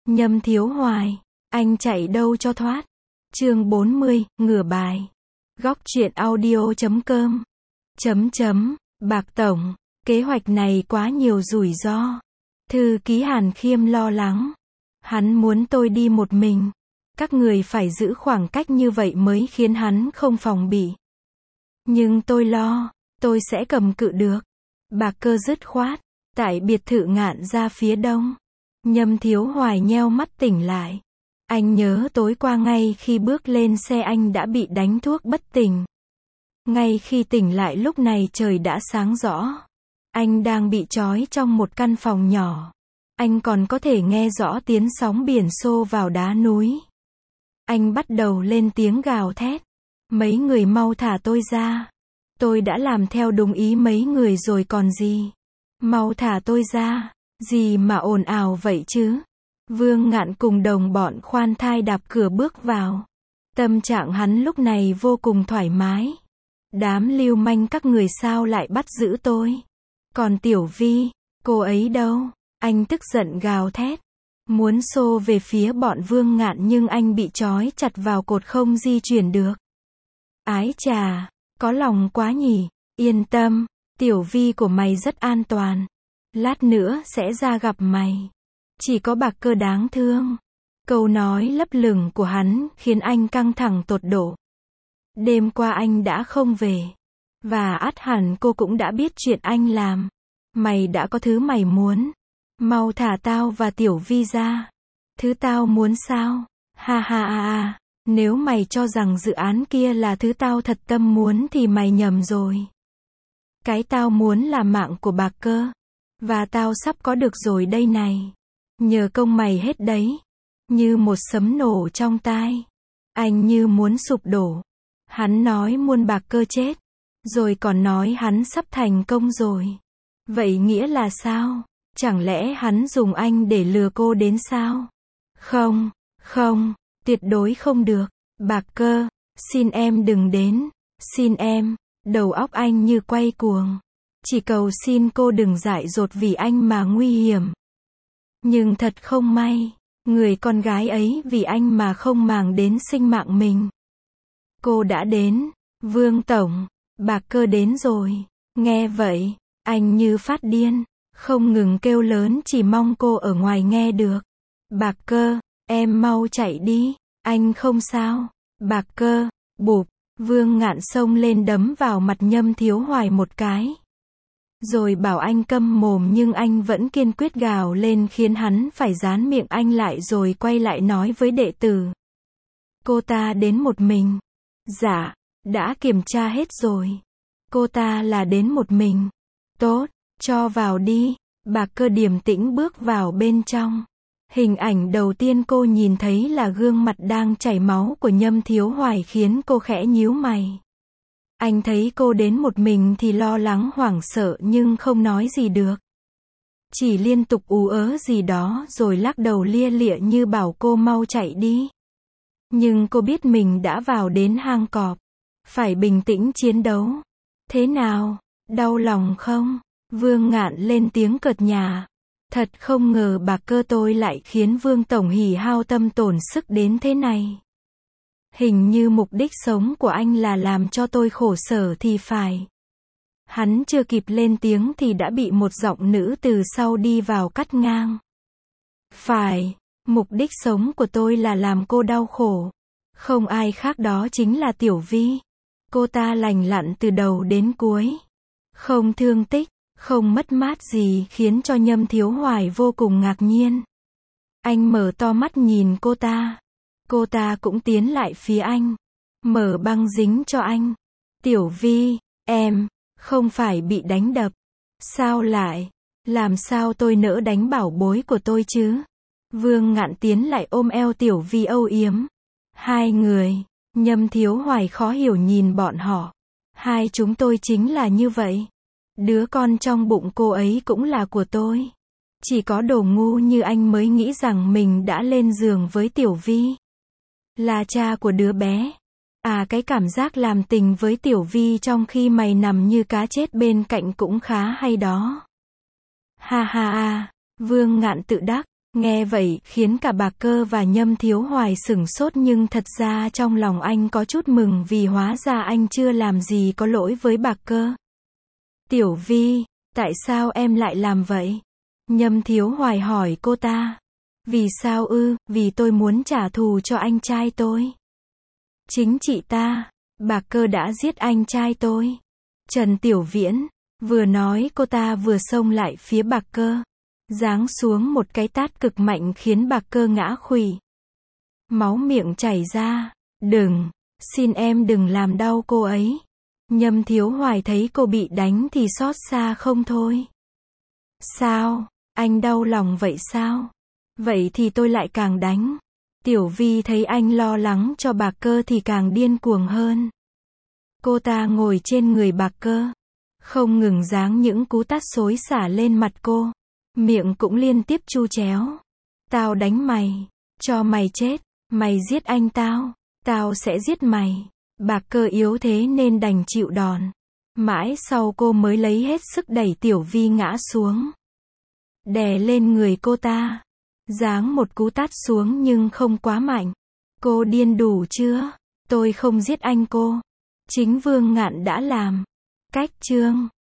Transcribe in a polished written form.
Nhâm Thiếu Hoài, anh chạy đâu cho thoát. Chương 40, ngửa bài. Góc truyện audio.com. Bạc Tổng, kế hoạch này quá nhiều rủi ro. Thư ký Hàn Khiêm lo lắng. Hắn muốn tôi đi một mình. Các người phải giữ khoảng cách như vậy mới khiến hắn không phòng bị. Nhưng tôi lo, tôi sẽ cầm cự được. Bạc Cơ dứt khoát. Tại biệt thự Ngạn Gia phía đông. Nhâm Thiếu Hoài nheo mắt tỉnh lại. Anh nhớ tối qua ngay khi bước lên xe anh đã bị đánh thuốc bất tỉnh. Ngay khi tỉnh lại lúc này trời đã sáng rõ. Anh đang bị trói trong một căn phòng nhỏ. Anh còn có thể nghe rõ tiếng sóng biển xô vào đá núi. Anh bắt đầu lên tiếng gào thét. Mấy người mau thả tôi ra. Tôi đã làm theo đúng ý mấy người rồi còn gì. Mau thả tôi ra. Gì mà ồn ào vậy chứ? Vương Ngạn cùng đồng bọn khoan thai đạp cửa bước vào. Tâm trạng hắn lúc này vô cùng thoải mái. Đám lưu manh các người sao lại bắt giữ tôi? Còn Tiểu Vi, cô ấy đâu? Anh tức giận gào thét. Muốn xô về phía bọn Vương Ngạn nhưng anh bị trói chặt vào cột không di chuyển được. Ái chà, có lòng quá nhỉ. Yên tâm, Tiểu Vi của mày rất an toàn. Lát nữa sẽ ra gặp mày. Chỉ có Bạc Cơ đáng thương. Câu nói lấp lửng của hắn khiến anh căng thẳng tột độ. Đêm qua anh đã không về. Và ắt hẳn cô cũng đã biết chuyện anh làm. Mày đã có thứ mày muốn. Mau thả tao và Tiểu Vi ra. Thứ tao muốn sao? Ha ha ha ha. Nếu mày cho rằng dự án kia là thứ tao thật tâm muốn thì mày nhầm rồi. Cái tao muốn là mạng của Bạc Cơ. Và tao sắp có được rồi đây này. Nhờ công mày hết đấy. Như một sấm nổ trong tai. Anh như muốn sụp đổ. Hắn nói muốn Bạc Cơ chết. Rồi còn nói hắn sắp thành công rồi. Vậy nghĩa là sao? Chẳng lẽ hắn dùng anh để lừa cô đến sao? Không, không, tuyệt đối không được. Bạc Cơ, xin em đừng đến. Xin em. Đầu óc anh như quay cuồng. Chỉ cầu xin cô đừng dại dột vì anh mà nguy hiểm. Nhưng thật không may, người con gái ấy vì anh mà không màng đến sinh mạng mình. Cô đã đến, Vương Tổng, Bạc Cơ đến rồi. Nghe vậy, anh như phát điên, không ngừng kêu lớn chỉ mong cô ở ngoài nghe được. Bạc Cơ, em mau chạy đi, anh không sao. Bạc Cơ, bụp, Vương Ngạn xông lên đấm vào mặt Nhâm Thiếu Hoài một cái. Rồi bảo anh câm mồm nhưng anh vẫn kiên quyết gào lên khiến hắn phải dán miệng anh lại rồi quay lại nói với đệ tử. Cô ta đến một mình. Dạ, đã kiểm tra hết rồi. Cô ta là đến một mình. Tốt, cho vào đi. Bạc Cơ điềm tĩnh bước vào bên trong. Hình ảnh đầu tiên cô nhìn thấy là gương mặt đang chảy máu của Nhâm Thiếu Hoài khiến cô khẽ nhíu mày. Anh thấy cô đến một mình thì lo lắng hoảng sợ nhưng không nói gì được. Chỉ liên tục ú ớ gì đó rồi lắc đầu lia lịa như bảo cô mau chạy đi. Nhưng cô biết mình đã vào đến hang cọp. Phải bình tĩnh chiến đấu. Thế nào? Đau lòng không? Vương Ngạn lên tiếng cợt nhả. Thật không ngờ Bạc Cơ tôi lại khiến Vương Tổng hỉ hao tâm tổn sức đến thế này. Hình như mục đích sống của anh là làm cho tôi khổ sở thì phải. Hắn chưa kịp lên tiếng thì đã bị một giọng nữ từ sau đi vào cắt ngang. Phải, mục đích sống của tôi là làm cô đau khổ. Không ai khác đó chính là Tiểu Vi. Cô ta lành lặn từ đầu đến cuối. Không thương tích, không mất mát gì khiến cho Nhâm Thiếu Hoài vô cùng ngạc nhiên. Anh mở to mắt nhìn cô ta. Cô ta cũng tiến lại phía anh. Mở băng dính cho anh. Tiểu Vi, em, không phải bị đánh đập. Sao lại? Làm sao tôi nỡ đánh bảo bối của tôi chứ? Vương Ngạn tiến lại ôm eo Tiểu Vi âu yếm. Hai người, Nhâm Thiếu Hoài khó hiểu nhìn bọn họ. Hai chúng tôi chính là như vậy. Đứa con trong bụng cô ấy cũng là của tôi. Chỉ có đồ ngu như anh mới nghĩ rằng mình đã lên giường với Tiểu Vi. Là cha của đứa bé. À, cái cảm giác làm tình với Tiểu Vi trong khi mày nằm như cá chết bên cạnh cũng khá hay đó. Ha ha ha, Vương Ngạn tự đắc. Nghe vậy, khiến cả Bạc Cơ và Nhâm Thiếu Hoài sửng sốt, nhưng thật ra trong lòng anh có chút mừng vì hóa ra anh chưa làm gì có lỗi với Bạc Cơ. Tiểu Vi, tại sao em lại làm vậy? Nhâm Thiếu Hoài hỏi cô ta. Vì sao ư? Vì tôi muốn trả thù cho anh trai tôi. Chính chị ta, Bạc Cơ đã giết anh trai tôi. Trần Tiểu Viễn, vừa nói cô ta vừa xông lại phía Bạc Cơ. Giáng xuống một cái tát cực mạnh khiến Bạc Cơ ngã khuỵu. Máu miệng chảy ra. Đừng, xin em đừng làm đau cô ấy. Nhâm Thiếu Hoài thấy cô bị đánh thì xót xa không thôi. Sao, anh đau lòng vậy sao? Vậy thì tôi lại càng đánh. Tiểu Vi thấy anh lo lắng cho Bạc Cơ thì càng điên cuồng hơn. Cô ta ngồi trên người Bạc Cơ, không ngừng giáng những cú tát xối xả lên mặt cô. Miệng cũng liên tiếp chu chéo. Tao đánh mày, cho mày chết, mày giết anh tao sẽ giết mày. Bạc Cơ yếu thế nên đành chịu đòn. Mãi sau cô mới lấy hết sức đẩy Tiểu Vi ngã xuống. Đè lên người cô ta. Giáng một cú tát xuống nhưng không quá mạnh. Cô điên đủ chưa? Tôi không giết anh cô. Chính Vương Ngạn đã làm. Cách chương